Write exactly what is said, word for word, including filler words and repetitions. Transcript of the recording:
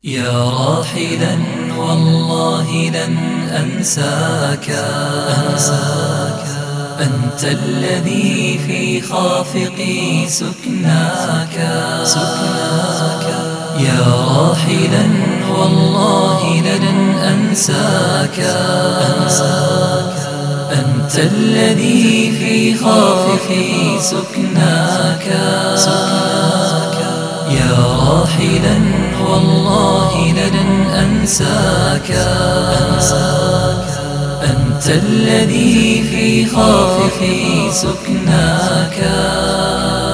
يا راحلا والله لن أنساك أنساك أنت الذي في خافقي سكناك سكناك يا راحلا والله لن أنساك أنساك أنت الذي في خافقي سكناك سكناك يا راحلا والله لن أنساك أنساك أنت الذي في خافقي سكناك.